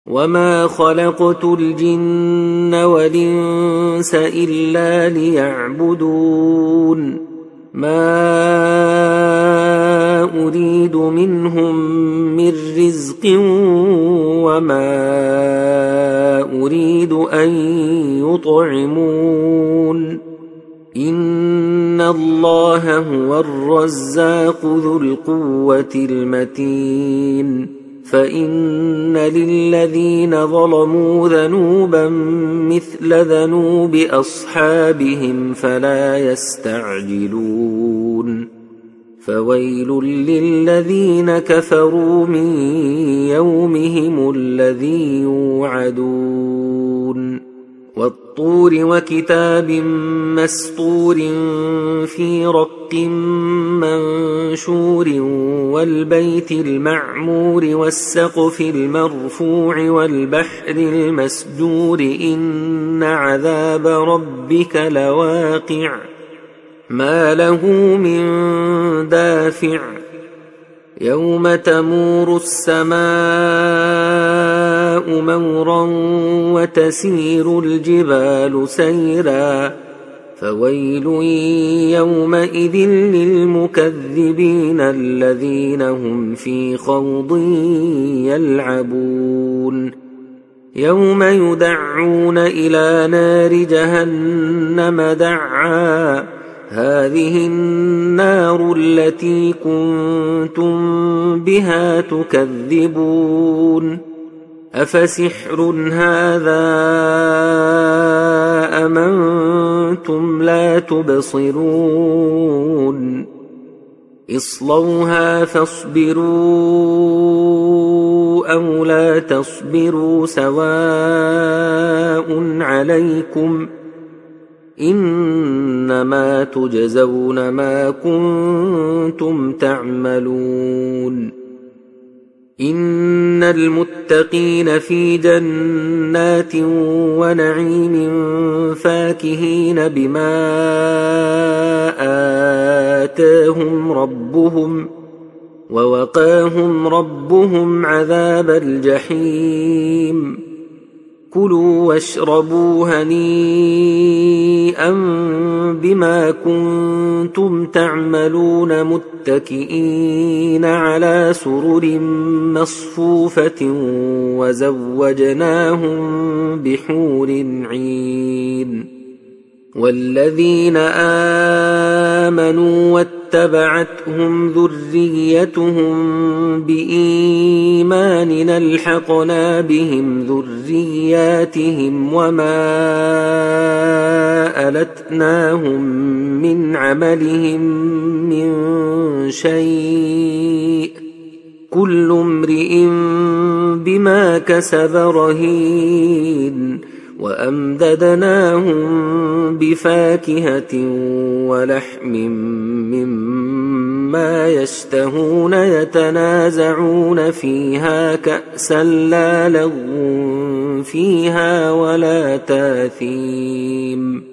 وما خلقت الجن والإنس إلا ليعبدون ما أريد منهم من رزق وما أريد أن يطعمون إن الله هو الرزاق ذو القوة المتين فإن للذين ظلموا ذنوبا مثل ذنوب أصحابهم فلا يستعجلون فويل للذين كفروا من يومهم الذي يوعدون والطور وكتاب مسطور في رق منشور والبيت المعمور والسقف المرفوع والبحر المسجور إن عذاب ربك لواقع ما له من دافع يوم تمور السماء مورا وتسير الجبال سيرا فويل يومئذ للمكذبين الذين هم في خوض يلعبون يوم يدعون إلى نار جهنم دعا هذه النار التي كنتم بها تكذبون أفسحر هذا أم أنتم لا تبصرون اصلوها فاصبروا أو لا تصبروا سواء عليكم إنما تجزون ما كنتم تعملون إن المتقين في جنات ونعيم فاكهين بما آتاهم ربهم ووقاهم ربهم عذاب الجحيم كلوا واشربوا هنيئا بما كنتم تعملون متكئين على سرر مصفوفة وزوجناهم بحور عين والذين آمنوا واتبعتهم ذريتهم بإيمان ألحقنا بهم ذرياتهم وما ألتناهم من عملهم من شيء كل امرئ بما كسب رهين وأمددناهم بفاكهة ولحم مما يشتهون يتنازعون فيها كأسا لا لغو فيها ولا تاثيم